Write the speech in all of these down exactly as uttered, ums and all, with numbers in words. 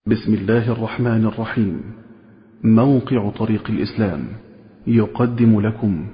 بسم الله الرحمن الرحيم. موقع طريق الإسلام يقدم لكم.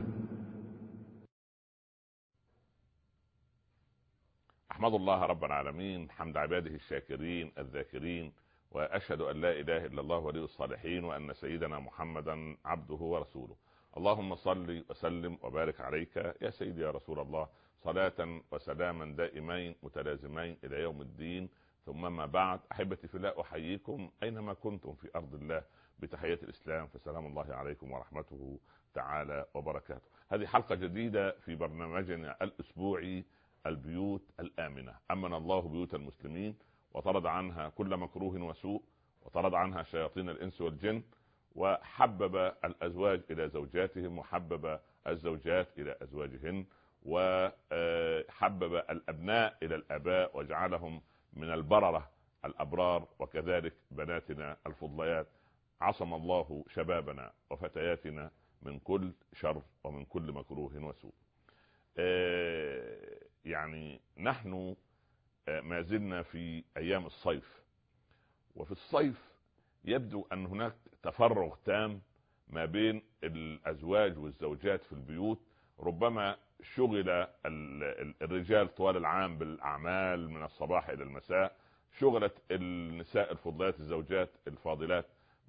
أحمد الله رب العالمين حمد عباده الشاكرين الذاكرين، وأشهد أن لا إله إلا الله ولي الصالحين، وأن سيدنا محمدا عبده ورسوله. اللهم صل وسلم وبارك عليك يا سيدي يا رسول الله، صلاة وسلاما دائمين متلازمين إلى يوم الدين. ثم ما بعد، أحبتي في الله، أحييكم أينما كنتم في أرض الله بتحية الإسلام، فسلام الله عليكم ورحمته تعالى وبركاته. هذه حلقة جديدة في برنامجنا الأسبوعي البيوت الآمنة. أمن الله بيوت المسلمين وطرد عنها كل مكروه وسوء، وطرد عنها شياطين الإنس والجن، وحبب الأزواج إلى زوجاتهم، وحبب الزوجات إلى أزواجهن، وحبب الأبناء إلى الآباء وجعلهم من البررة الأبرار، وكذلك بناتنا الفضليات. عصم الله شبابنا وفتياتنا من كل شر ومن كل مكروه وسوء. يعني نحن ما زلنا في أيام الصيف، وفي الصيف يبدو أن هناك تفرغ تام ما بين الأزواج والزوجات في البيوت. ربما شغل الرجال طوال العام بالأعمال من الصباح إلى المساء، شغلت النساء الفضلات الزوجات الفاضلات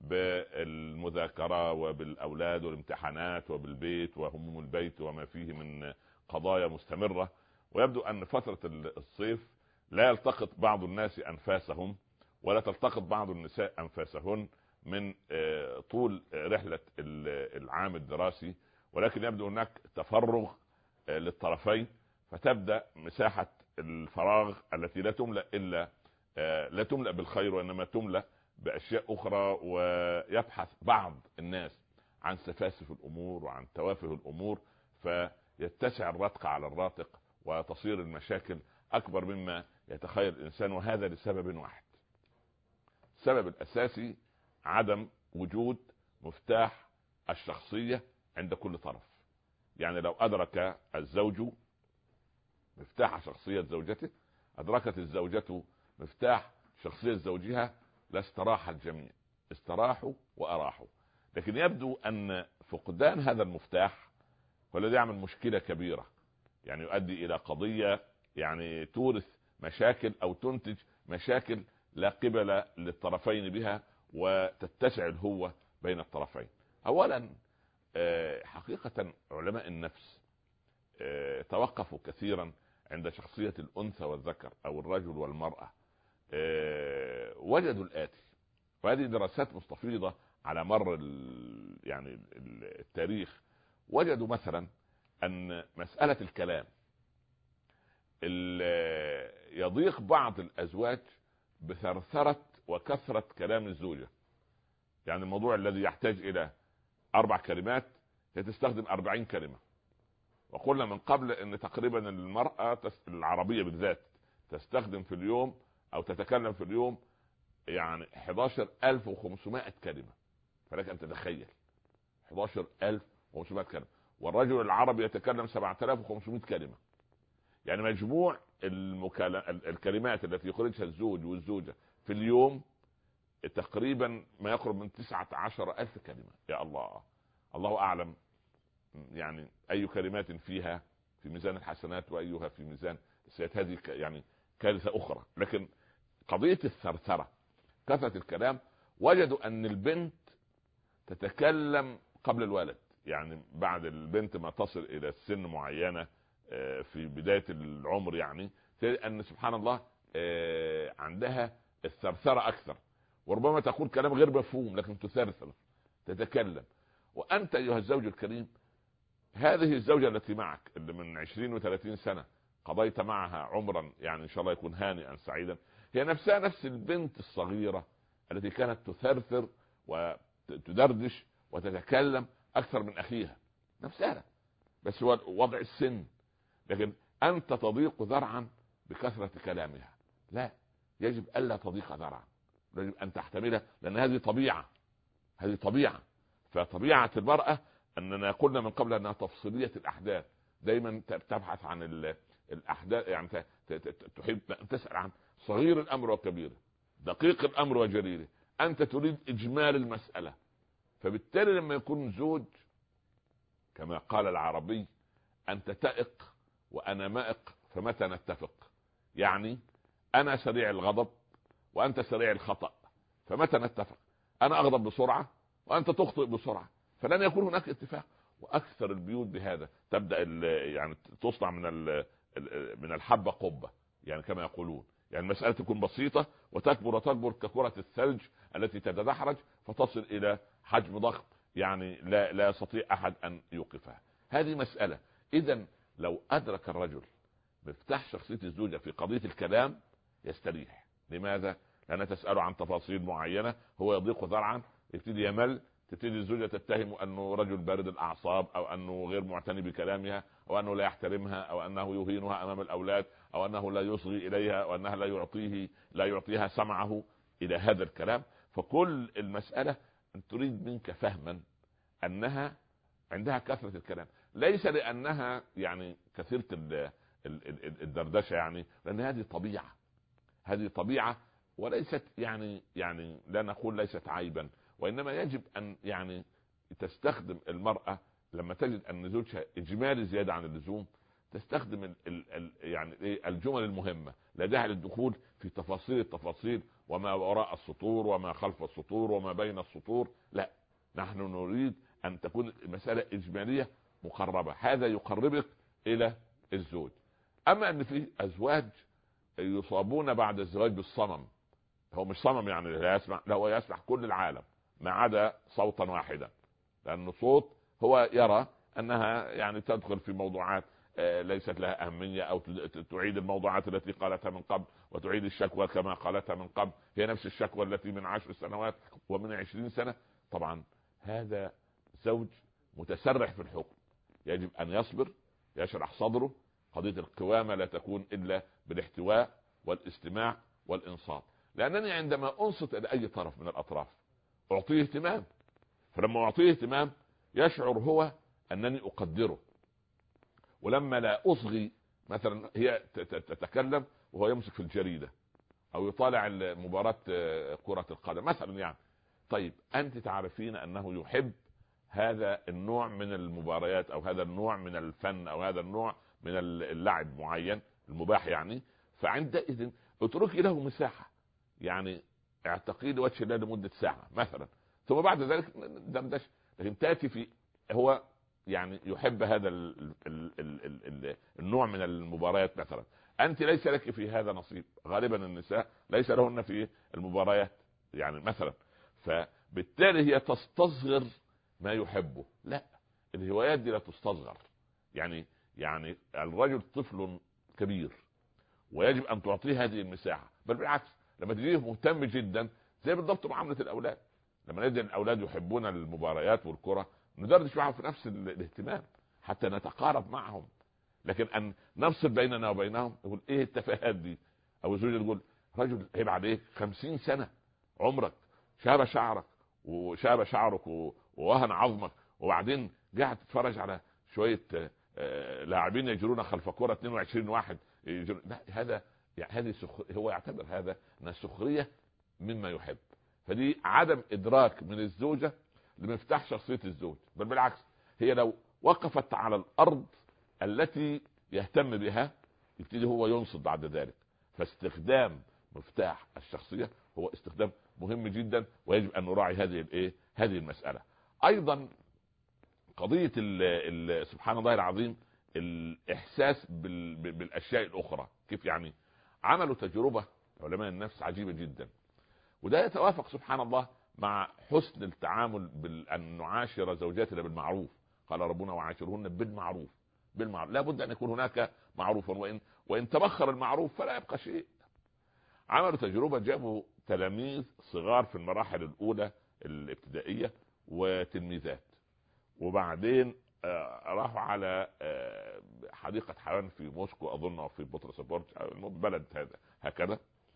بالمذاكرة وبالأولاد والامتحانات وبالبيت وهموم البيت وما فيه من قضايا مستمرة. ويبدو أن فترة الصيف لا يلتقط بعض الناس أنفاسهم، ولا تلتقط بعض النساء أنفاسهن من طول رحلة العام الدراسي، ولكن يبدو هناك تفرغ للطرفين، فتبدأ مساحة الفراغ التي لا تملأ إلا لا تملأ بالخير، وإنما تملأ بأشياء أخرى. ويبحث بعض الناس عن سفاسف الأمور وعن توافه الأمور، فيتسع الرتق على الراتق، وتصير المشاكل أكبر مما يتخيل الإنسان. وهذا لسبب واحد، السبب الأساسي عدم وجود مفتاح الشخصية عند كل طرف. يعني لو أدرك الزوج مفتاح شخصية زوجته، أدركت الزوجة مفتاح شخصية زوجها، لاستراح الجميع، استراحوا وأراحوا. لكن يبدو أن فقدان هذا المفتاح هو الذي يعمل مشكلة كبيرة، يعني يؤدي إلى قضية يعني تورث مشاكل أو تنتج مشاكل لا قبل للطرفين بها، وتتسع الهوة بين الطرفين. أولا، حقيقة علماء النفس توقفوا كثيرا عند شخصية الأنثى والذكر أو الرجل والمرأة. وجدوا الآتي، وهذه دراسات مستفيضة على مر يعني التاريخ. وجدوا مثلا أن مسألة الكلام يضيق بعض الأزواج بثرثرة وكثرة كلام الزوجة. يعني الموضوع الذي يحتاج إلى أربع كلمات هي تستخدم أربعين كلمة. وقلنا من قبل أن تقريبا المرأة العربية بالذات تستخدم في اليوم أو تتكلم في اليوم يعني إحدى عشر ألف وخمسمائة كلمة. فلك أن تتخيل إحدى عشر ألف وخمسمائة كلمة، والرجل العربي يتكلم سبعة آلاف وخمسمائة كلمة. يعني مجموع المكال... الكلمات التي يخرجها الزوج والزوجة في اليوم تقريبا ما يقرب من تسعة عشر ألف كلمة. يا الله، الله أعلم يعني أي كلمات فيها في ميزان الحسنات وأيها في ميزان السيئات. هذه يعني كارثة أخرى. لكن قضية الثرثرة، كثرة الكلام، وجدوا أن البنت تتكلم قبل الولد. يعني بعد البنت ما تصل إلى السن معينة في بداية العمر، يعني أن سبحان الله عندها الثرثرة أكثر، وربما تقول كلام غير مفهوم لكن تثرثر تتكلم. وأنت أيها الزوج الكريم، هذه الزوجة التي معك اللي من عشرين وثلاثين سنة قضيت معها عمرا يعني إن شاء الله يكون هانئا سعيدا، هي نفسها نفس البنت الصغيرة التي كانت تثرثر وتدردش وتتكلم أكثر من أخيها، نفسها، بس هو وضع السن. لكن أنت تضيق ذرعا بكثرة كلامها، لا، يجب ألا تضيق ذرعا، يجب أن تحتملها، لأن هذه طبيعة، هذه طبيعة. فطبيعة المرأة أننا قلنا من قبل أنها تفصيلية الأحداث، دايما تبحث عن الأحداث، يعني تحب أن تسأل عن صغير الأمر وكبيره. دقيق الامر وجليله، انت تريد اجمال المسألة. فبالتالي لما يكون زوج كما قال العربي انت تائق وانا مائق فمتى نتفق، يعني انا سريع الغضب وانت سريع الخطأ فمتى نتفق؟ انا اغضب بسرعة وانت تخطئ بسرعة، فلن يكون هناك اتفاق. واكثر البيوت بهذا تبدأ يعني تصنع من من الحبة قبة، يعني كما يقولون، يعني المسألة تكون بسيطة وتكبر وتكبر ككرة الثلج التي تتدحرج فتصل الى حجم ضخم، يعني لا لا يستطيع احد ان يوقفها. هذه مسألة. اذا لو ادرك الرجل مفتاح شخصية الزوجة في قضية الكلام يستريح. لماذا؟ لأنها تسأله عن تفاصيل معينة، هو يضيق ذرعا، يبتدي يمل، تبتدي الزوجة تتهم أنه رجل بارد الأعصاب، أو أنه غير معتني بكلامها، أو أنه لا يحترمها، أو أنه يهينها أمام الأولاد، أو أنه لا يصغي إليها، أو أنها لا يعطيه لا يعطيها سمعه إلى هذا الكلام. فكل المسألة أن تريد منك فهما أنها عندها كثرة الكلام، ليس لأنها يعني كثيرة الدردشة، يعني لأن هذه طبيعة، هذه طبيعة وليست يعني يعني لا نقول ليست عيبا، وإنما يجب أن يعني تستخدم المرأة لما تجد أن زوجها إجمالي زيادة عن اللزوم تستخدم ال ال ال يعني إيه الجمل المهمة، لا داعي للدخول في تفاصيل التفاصيل وما وراء السطور وما خلف السطور وما بين السطور. لا، نحن نريد أن تكون المسألة إجمالية مقربة، هذا يقربك إلى الزوج. أما أن في أزواج يصابون بعد الزواج بالصمم، هو مش صمم يعني لا يسمع، لا هو يسمع كل العالم ما عدا صوتا واحدا، لأن صوت هو يرى أنها يعني تدخل في موضوعات ليست لها أهمية، أو تعيد الموضوعات التي قالتها من قبل، وتعيد الشكوى كما قالتها من قبل، هي نفس الشكوى التي من عشر سنوات ومن عشرين سنة. طبعا هذا زوج متسرح في الحكم، يجب أن يصبر، يشرح صدره. قضية القوامة لا تكون إلا بالاحتواء والاستماع والإنصات، لأنني عندما أنصت إلى أي طرف من الأطراف أعطيه اهتمام، فلما أعطيه اهتمام يشعر هو أنني أقدره. ولما لا أصغي، مثلا هي تتكلم وهو يمسك في الجريدة أو يطالع مباراة كرة القدم مثلا، يعني طيب أنت تعرفين أنه يحب هذا النوع من المباريات أو هذا النوع من الفن أو هذا النوع من اللعب معين المباح، يعني فعندئذ اتركي له مساحة، يعني اعتقي له وجه الله لمدة ساعة مثلا، ثم بعد ذلك دمدش. لكن تأتي في هو يعني يحب هذا ال ال ال ال ال النوع من المباريات مثلا، أنت ليس لك في هذا نصيب، غالبا النساء ليس لهن في المباريات يعني مثلا، فبالتالي هي تستصغر ما يحبه. لا، الهوايات دي لا تستصغر، يعني يعني الرجل طفل كبير ويجب ان تعطيه هذه المساحه، بل بالعكس لما تجيه مهتم جدا زي بالضبط معامله الاولاد، لما نجد الاولاد يحبون المباريات والكره ندردش معهم في نفس الاهتمام حتى نتقارب معهم. لكن ان نفصل بيننا وبينهم يقول ايه التفاهات دي، او الزوجه تقول رجل عيب عليك خمسين سنه عمرك، شاب شعرك وشاب شعرك ووهن عظمك، وبعدين قاعد تتفرج على شويه لاعبين يجرون خلف كرة اثنين وعشرين واحد يجرون. لا، هذا يعني هذه سخ... هو يعتبر هذا من سخرية مما يحب. فدي عدم ادراك من الزوجة لمفتاح شخصية الزوج، بل بالعكس هي لو وقفت على الارض التي يهتم بها يبتدي هو ينصت بعد ذلك. فاستخدام مفتاح الشخصية هو استخدام مهم جدا، ويجب ان نراعي هذه الايه هذه المسألة. ايضا قضية ال ال سبحان الله العظيم الإحساس بال بالأشياء الأخرى. كيف يعني؟ عملوا تجربة علماء النفس عجيبة جدا، وده يتوافق سبحان الله مع حسن التعامل بأن نعاشر زوجاتنا بالمعروف. قال ربنا وعاشرهن بالمعروف. بالمعروف لا بد أن يكون هناك معروف، وإن, وإن تبخر المعروف فلا يبقى شيء. عملوا تجربة، جابوا تلاميذ صغار في المراحل الأولى الابتدائية وتلميذات، وبعدين راحوا على حديقة حيوان في موسكو أظن أو في بطرسبورج بلد هذا هكذا،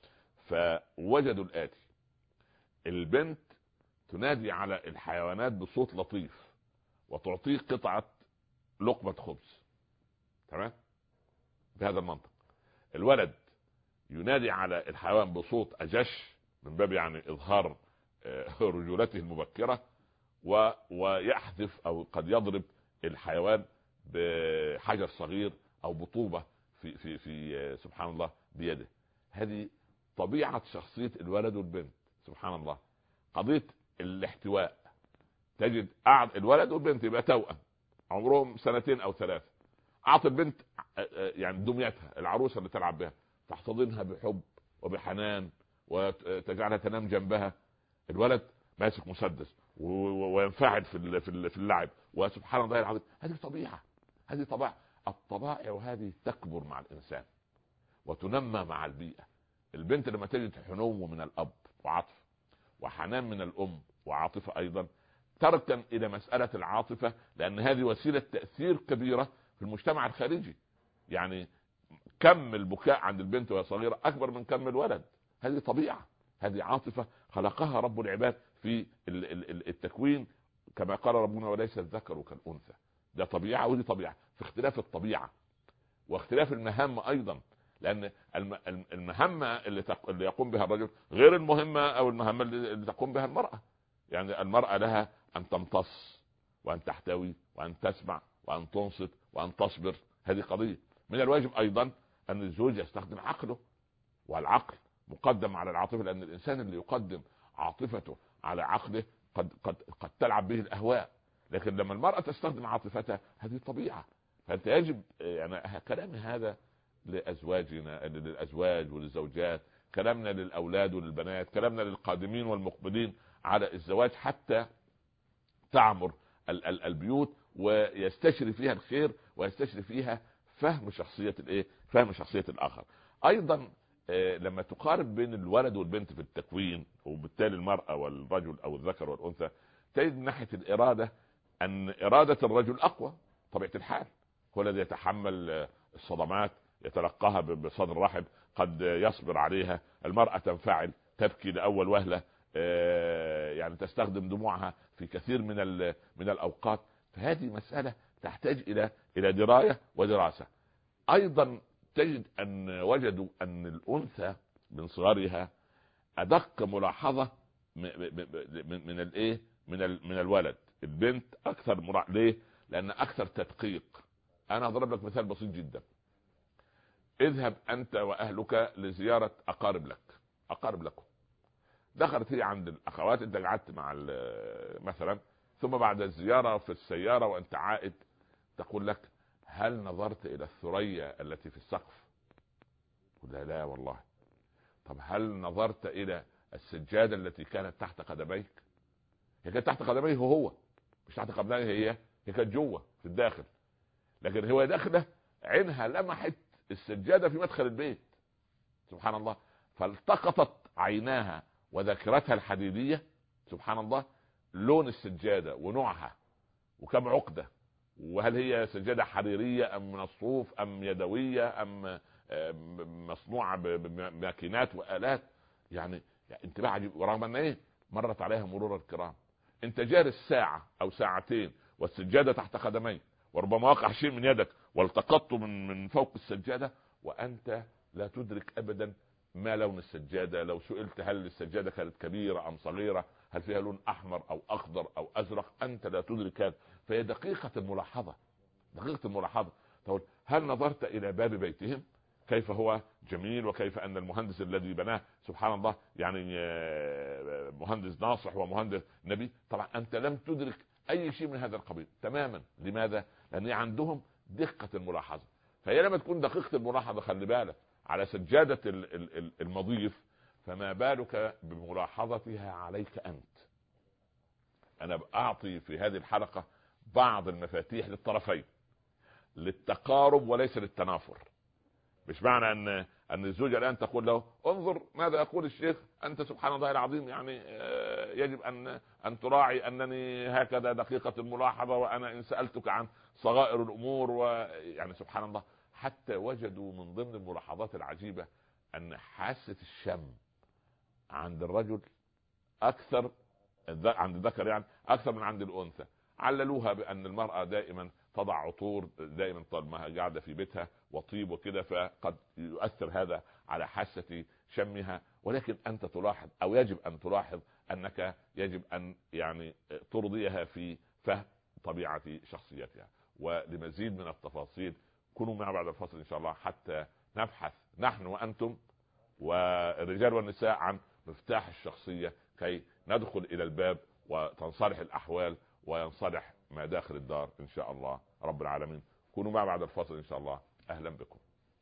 فوجدوا الآتي: البنت تنادي على الحيوانات بصوت لطيف وتعطيه قطعة لقمة خبز، تمام بهذا المنطق. الولد ينادي على الحيوان بصوت أجش من باب يعني اظهار رجولته المبكره، و... ويحذف او قد يضرب الحيوان بحجر صغير او بطوبه في في في سبحان الله بيده. هذه طبيعه شخصيه الولد والبنت. سبحان الله. قضيه الاحتواء، تجد قعد الولد والبنت يبقى توأم عمرهم سنتين او ثلاثه، اعطي البنت يعني دميتها العروسه اللي تلعب بها، تحتضنها بحب وبحنان وتجعلها تنام جنبها. الولد ماسك مسدس وينفعل في في اللعب، وسبحان الله العظيم. هذه طبيعه، هذه طبيعه. الطبائع هذه تكبر مع الانسان وتنمى مع البيئه. البنت لما تجد حنو من الاب وعطف وحنان من الام وعاطفه ايضا، تركن الى مساله العاطفه، لان هذه وسيله تاثير كبيره في المجتمع الخارجي. يعني كم البكاء عند البنت وهي صغيره اكبر من كم الولد. هذه طبيعه، هذه عاطفه خلقها رب العباد في التكوين، كما قال ربنا وليس الذكر كالانثى. ده طبيعه ودي طبيعه، في اختلاف الطبيعه واختلاف المهام ايضا، لان المهمه اللي اللي يقوم بها الرجل غير المهمه او المهمه اللي تقوم بها المراه. يعني المراه لها ان تمتص وان تحتوي وان تسمع وان تنصت وان تصبر. هذه قضيه. من الواجب ايضا ان الزوج يستخدم عقله، والعقل مقدم على العاطفه، لان الانسان اللي يقدم عاطفته على عقله قد قد قد تلعب به الاهواء. لكن لما المراه تستخدم عاطفتها هذه طبيعه. فانت يجب يعني كلامي هذا لازواجنا، للازواج وللزوجات، كلامنا للاولاد وللبنات، كلامنا للقادمين والمقبلين على الزواج، حتى تعمر البيوت ويستشري فيها الخير ويستشري فيها فهم شخصيه الايه فهم شخصيه الاخر. ايضا لما تقارب بين الولد والبنت في التكوين، وبالتالي المرأة والرجل او الذكر والانثى، تجد من ناحية الارادة ان ارادة الرجل اقوى طبيعة الحال، هو الذي يتحمل الصدمات، يتلقاها بصدر رحب، قد يصبر عليها. المرأة تنفعل، تبكي لاول وهلة، يعني تستخدم دموعها في كثير من من الاوقات. فهذه مسألة تحتاج الى الى دراية ودراسة. ايضا تجد ان وجدوا ان الانثى من صغرها ادق ملاحظه من الايه من من الولد. البنت اكثر مرا... ليه؟ لان اكثر تدقيق. انا اضرب لك مثال بسيط جدا. اذهب انت واهلك لزياره اقارب لك اقارب لكم. دخلت هي عند الاخوات، انت قعدت مع مثلا، ثم بعد الزياره في السياره وانت عائد تقول لك: هل نظرت الى الثريا التي في السقف؟ لا لا والله. طب هل نظرت الى السجادة التي كانت تحت قدميك؟ هي كانت تحت قدميه هو، مش تحت قدميه هي، هي كانت جوه في الداخل، لكن هو داخله عينها لمحت السجادة في مدخل البيت. سبحان الله. فالتقطت عيناها وذاكرتها الحديدية سبحان الله لون السجادة ونوعها وكم عقدة، وهل هي سجادة حريرية ام من الصوف ام يدوية ام مصنوعة بماكينات وآلات. يعني, يعني انتباه عجيب. ورغم ان ايه مرت عليها مرور الكرام، انت جالس ساعة او ساعتين والسجادة تحت قدميك، وربما وقع شيء من يدك والتقطته من من فوق السجادة، وانت لا تدرك ابدا ما لون السجادة. لو سئلت هل السجادة كانت كبيرة ام صغيرة، هل فيها لون احمر او اخضر او ازرق، انت لا تدرك هذا. فهي دقيقة الملاحظة، دقيقة الملاحظة. تقول: هل نظرت الى باب بيتهم كيف هو جميل، وكيف ان المهندس الذي بناه سبحان الله يعني مهندس ناصح ومهندس نبي؟ طبعا انت لم تدرك اي شيء من هذا القبيل تماما. لماذا؟ لان عندهم دقة الملاحظة. فهي لما تكون دقيقة الملاحظة، خلي بالك على سجادة المضيف، فما بالك بملاحظتها عليك انت. انا اعطي في هذه الحلقة بعض المفاتيح للطرفين، للتقارب وليس للتنافر. مش معنى ان ان الزوجة الان تقول له: انظر ماذا يقول الشيخ، انت سبحان الله العظيم يعني يجب ان ان تراعي انني هكذا دقيقة الملاحظة، وانا ان سألتك عن صغائر الامور، ويعني سبحان الله. حتى وجدوا من ضمن الملاحظات العجيبة ان حاسة الشم عند الرجل اكثر عند الذكر يعني اكثر من عند الانثى. عللوها بان المرأة دائما تضع عطور دائما طول ما قاعده في بيتها وطيب وكده، فقد يؤثر هذا على حاسة شمها. ولكن انت تلاحظ او يجب ان تلاحظ انك يجب ان يعني ترضيها في فهم طبيعة شخصيتها. ولمزيد من التفاصيل كونوا معنا بعد الفصل ان شاء الله، حتى نبحث نحن وانتم والرجال والنساء عن مفتاح الشخصية، كي ندخل الى الباب وتنصلح الاحوال وينصلح ما داخل الدار ان شاء الله رب العالمين. كونوا معنا بعد الفصل ان شاء الله. اهلا بكم،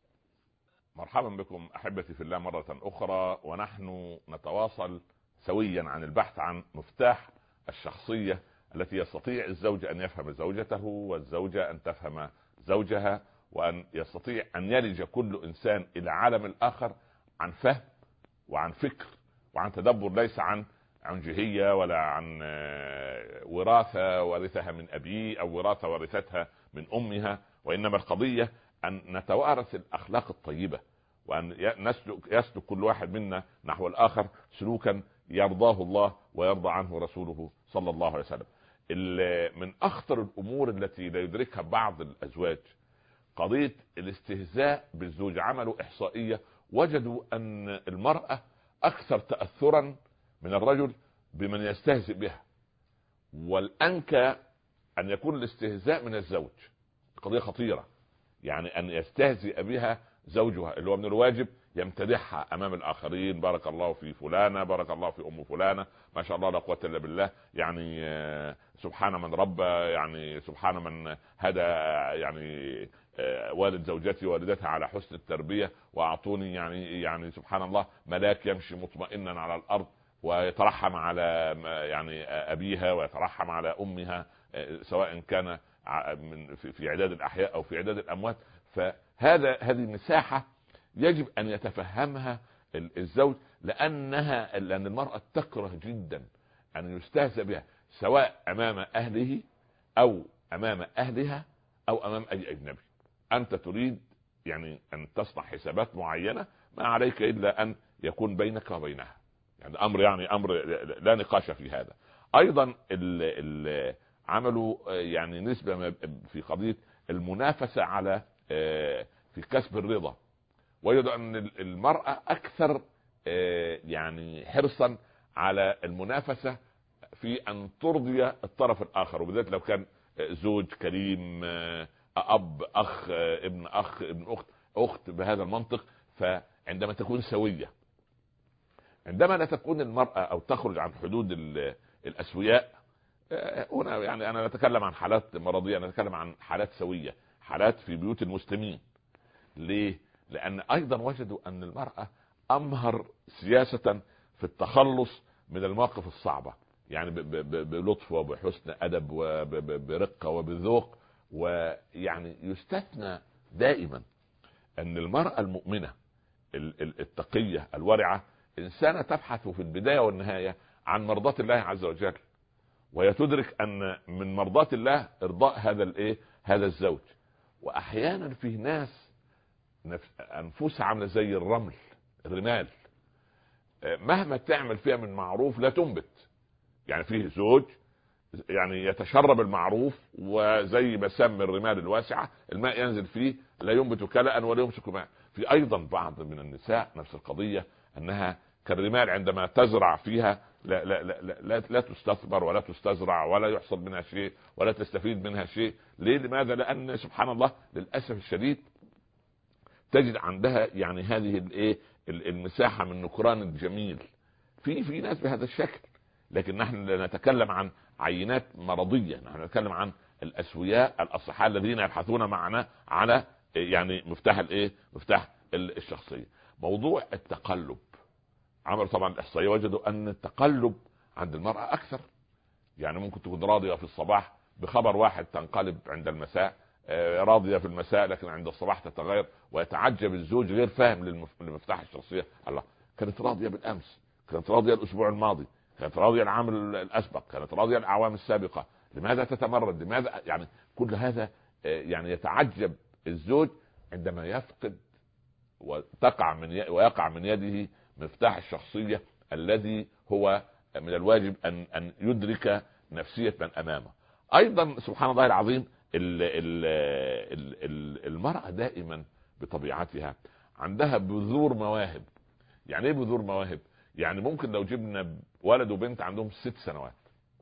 مرحبا بكم احبتي في الله مرة اخرى، ونحن نتواصل سويا عن البحث عن مفتاح الشخصية التي يستطيع الزوج ان يفهم زوجته والزوجة ان تفهم زوجها، وان يستطيع ان يلج كل انسان الى عالم الاخر عن فهم وعن فكر وعن تدبر، ليس عن عن جهية ولا عن وراثة ورثها من أبيه أو وراثة ورثتها من أمها، وإنما القضية أن نتوارث الأخلاق الطيبة، وأن نسلك يسلك كل واحد منا نحو الآخر سلوكا يرضاه الله ويرضى عنه رسوله صلى الله عليه وسلم. من أخطر الأمور التي لا يدركها بعض الأزواج قضية الاستهزاء بالزوج. عملوا إحصائية وجدوا أن المرأة أكثر تأثرا من الرجل بمن يستهزئ بها، والأنكى أن يكون الاستهزاء من الزوج. قضية خطيرة، يعني أن يستهزئ بها زوجها اللي هو من الواجب يمتدحها أمام الآخرين، بارك الله في فلانة، بارك الله في أم فلانة، ما شاء الله لا قوة إلا بالله، يعني سبحان من ربى، يعني سبحان من هدى، يعني والد زوجتي والدتها على حسن التربية، وأعطوني يعني يعني سبحان الله ملاك يمشي مطمئنا على الأرض، ويترحم على يعني أبيها ويترحم على أمها، سواء كان من في إعداد الأحياء أو في إعداد الأموات. فهذا هذه مساحة يجب أن يتفهمها الزوج، لأنها لأن المرأة تكره جدا أن يستهزأ بها، سواء أمام أهله أو أمام أهلها أو أمام أي أجنبي. أنت تريد يعني أن تصنع حسابات معينة، ما عليك إلا أن يكون بينك وبينها يعني أمر يعني أمر لا نقاش في هذا. أيضا ال ال عملوا يعني نسبة في قضية المنافسة على في كسب الرضا، وجدوا أن المرأة أكثر يعني حرصا على المنافسة في أن ترضي الطرف الآخر، وبالذات لو كان زوج كريم، أب، أخ، ابن أخ، ابن أخت، أخت بهذا المنطق. فعندما تكون سوية، عندما لا تكون المرأة أو تخرج عن حدود الأسوياء، هنا يعني أنا أتكلم عن حالات مرضية، أنا أتكلم عن حالات سوية، حالات في بيوت المسلمين. ليه؟ لأن أيضا وجدوا أن المرأة أمهر سياسة في التخلص من المواقف الصعبة، يعني بلطف وبحسن أدب وبرقة وبذوق. ويعني يستثنى دائما أن المرأة المؤمنة التقية الورعة إنسانة تبحث في البداية والنهاية عن مرضاة الله عز وجل، وهي تدرك أن من مرضاة الله إرضاء هذا الإيه هذا الزوج. وأحيانا في ناس أنفسها عاملة زي الرمل، الرمال، مهما تعمل فيها من معروف لا تنبت. يعني فيه زوج يعني يتشرب المعروف، وزي مسام الرمال الواسعة الماء ينزل فيه لا ينبت كلأ ولا يمسك ماء. في أيضا بعض من النساء نفس القضية، أنها كالرمال عندما تزرع فيها لا, لا, لا, لا, لا, لا تستثمر ولا تستزرع ولا يحصل منها شيء ولا تستفيد منها شيء. ليه؟ لماذا؟ لأن سبحان الله للأسف الشديد تجد عندها يعني هذه الايه المساحة من نكران الجميل. في في ناس بهذا الشكل، لكن نحن لا نتكلم عن عينات مرضية، نحن نتكلم عن الأسوياء الأصحاء الذين يبحثون معنا على يعني مفتاح الايه مفتاح الشخصية. موضوع التقلب، عملوا طبعا الإحصائية وجدوا أن التقلب عند المرأة أكثر. يعني ممكن تكون راضية في الصباح بخبر واحد تنقلب عند المساء، راضية في المساء لكن عند الصباح تتغير، ويتعجب الزوج غير فاهم لمفتاح الشخصية. الله، كانت راضية بالأمس، كانت راضية الأسبوع الماضي، كانت راضية العام الأسبق، كانت راضية الأعوام السابقة، لماذا تتمرد؟ لماذا؟ يعني كل هذا يعني يتعجب الزوج عندما يفقد وتقع من ي... ويقع من يده مفتاح الشخصية الذي هو من الواجب أن أن يدرك نفسية من أمامه. أيضا سبحان الله العظيم المرأة دائما بطبيعتها عندها بذور مواهب. يعني ايه بذور مواهب؟ يعني ممكن لو جبنا ولد وبنت عندهم ست سنوات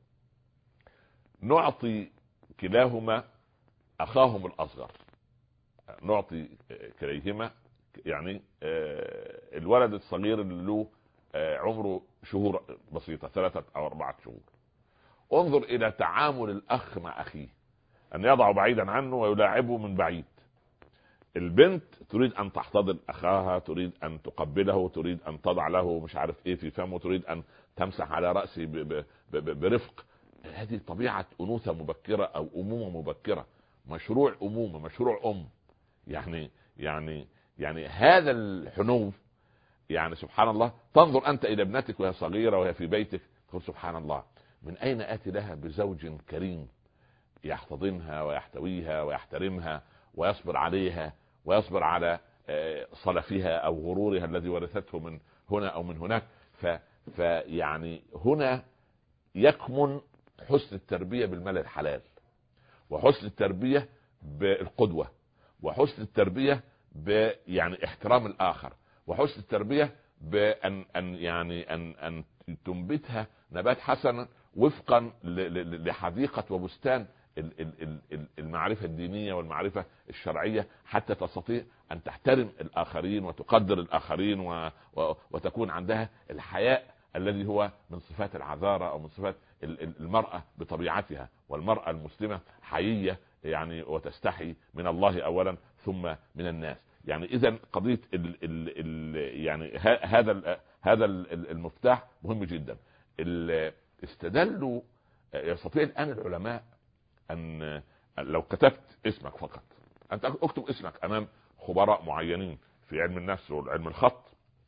نعطي كلاهما اخاهم الاصغر، نعطي كليهما يعني الولد الصغير اللي له عمره شهور بسيطة ثلاثة او اربعة شهور، انظر الى تعامل الاخ مع اخيه، ان يضع بعيدا عنه ويلاعبه من بعيد. البنت تريد ان تحتضن اخاها، تريد ان تقبله، تريد ان تضع له مش عارف ايه في فمه، تريد ان تمسح على رأسه برفق. هذه طبيعة انوثة مبكرة او امومة مبكرة، مشروع امومة، مشروع ام. يعني يعني يعني هذا الحنو، يعني سبحان الله، تنظر انت الى ابنتك وهي صغيرة وهي في بيتك تقول سبحان الله، من اين اتي لها بزوج كريم يحتضنها ويحتويها ويحترمها ويصبر عليها ويصبر على صلفها او غرورها الذي ورثته من هنا او من هناك. فيعني هنا يكمن حسن التربية بالمال الحلال، وحسن التربية بالقدوة، وحسن التربية ب يعني احترام الاخر، وحسن التربية بان ان يعني ان ان تنبتها نبات حسنا وفقا لحديقة وبستان المعرفة الدينية والمعرفة الشرعية، حتى تستطيع ان تحترم الاخرين وتقدر الاخرين و... و... وتكون عندها الحياء الذي هو من صفات العذارة او من صفات المرأة بطبيعتها. والمرأة المسلمة حيية يعني، وتستحي من الله اولا ثم من الناس. يعني اذا قضية ال ال ال يعني هذا هذا المفتاح مهم جدا. استدلوا يستطيع الان العلماء ان لو كتبت اسمك فقط، انت اكتب اسمك امام خبراء معينين في علم النفس والعلم الخط،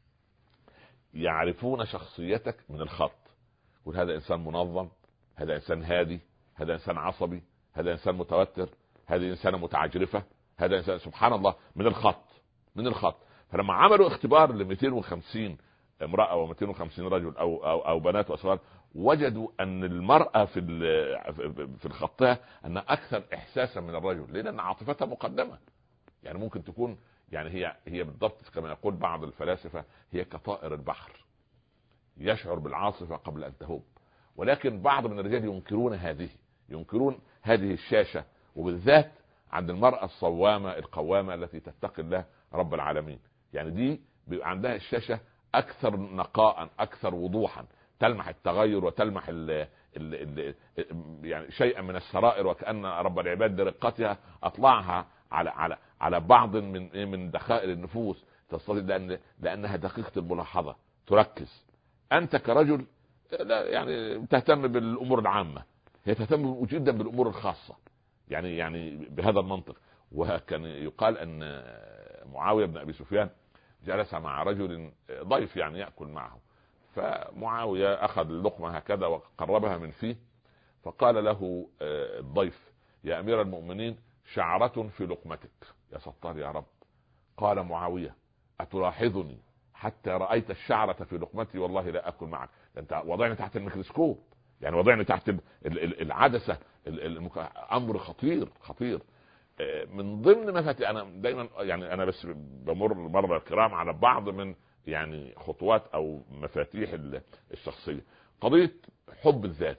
يعرفون شخصيتك من الخط. يقول هذا انسان منظم، هذا انسان هادي، هذا انسان عصبي، هذا انسان متوتر، هذه انسانة متعجرفة، هذا انسان سبحان الله من الخط من الخط. فلما عملوا اختبار ل مئتين وخمسين امرأة و مئتين وخمسين رجل او او او بنات واصغار، وجدوا ان المرأة في في الخطها ان اكثر احساسا من الرجل، لان عاطفتها مقدمة. يعني ممكن تكون يعني هي هي بالضبط كما يقول بعض الفلاسفة، هي كطائر البحر يشعر بالعاصفة قبل ان تهب. ولكن بعض من الرجال ينكرون هذه ينكرون هذه الشاشة، وبالذات عند المرأة الصوامة القوامة التي تتقي الله رب العالمين. يعني دي بيبقى عندها الشاشة اكثر نقاء، اكثر وضوحا، تلمح التغير وتلمح ال ال ال يعني شيئا من السرائر، وكأن رب العباد برقتها اطلعها على على على بعض من من دخائل النفوس، تستطيع لأن لانها دقيقة الملاحظة، تركز. انت كرجل لا يعني تهتم بالامور العامة، هي تهتم جدا بالامور الخاصة. يعني يعني بهذا المنطق. وكان يقال ان معاوية بن ابي سفيان جلس مع رجل ضيف يعني يأكل معه، فمعاوية اخذ اللقمة هكذا وقربها من فيه، فقال له الضيف يا امير المؤمنين شعرة في لقمتك. يا ستار يا رب. قال معاوية اتلاحظني حتى رأيت الشعرة في لقمتي؟ والله لا اكل معك. انت وضعني تحت الميكروسكوب، يعني وضعني تحت العدسة، امر خطير خطير. من ضمن مفاتيح انا دايما يعني انا بس بمر مرة الكرام على بعض من يعني خطوات او مفاتيح الشخصية، قضية حب الذات.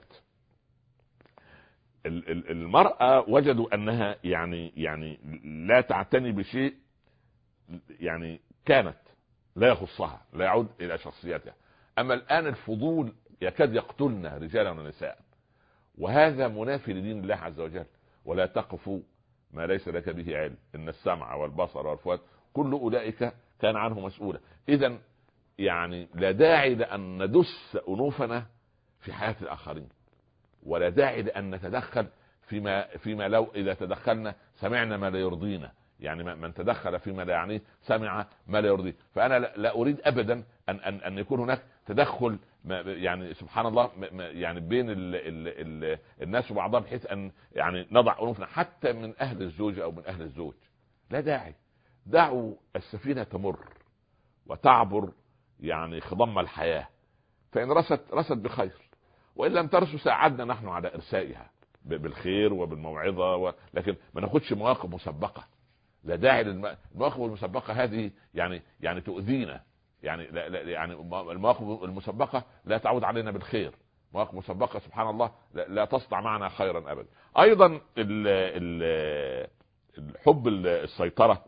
المرأة وجدوا انها يعني يعني لا تعتني بشيء يعني كانت لا يخصها، لا يعود الى شخصيتها. اما الان الفضول يكاد يقتلنا رجالا ونساء، وهذا منافي لدين الله عز وجل. ولا تقف ما ليس لك به علم، ان السمع والبصر والفؤاد كل اولئك كان عنه مسؤولا. اذا يعني لا داعي لان ندس انوفنا في حياة الاخرين، ولا داعي لان نتدخل فيما فيما لو اذا تدخلنا سمعنا ما لا يرضينا. يعني من تدخل فيما لا يعنيه سمع ما لا يرضيه. فانا لا اريد ابدا ان ان ان يكون هناك تدخل يعني سبحان الله يعني بين ال ال ال الناس وبعضهم، بحيث ان يعني نضع انوفنا حتى من اهل الزوج او من اهل الزوج. لا داعي. دعوا السفينة تمر وتعبر يعني خضم الحياة، فان رست رست بخير، وان لم ترس ساعدنا نحن على ارسائها بالخير وبالموعظة و... لكن ما ناخدش مواقف مسبقة. لا داعي للمواقف المسبقة هذه، يعني يعني تؤذينا يعني لا لا يعني المواقف المسبقه لا تعود علينا بالخير، مواقف مسبقه سبحان الله لا, لا تصنع معنا خيرا ابدا. ايضا ال ال الحب السيطره،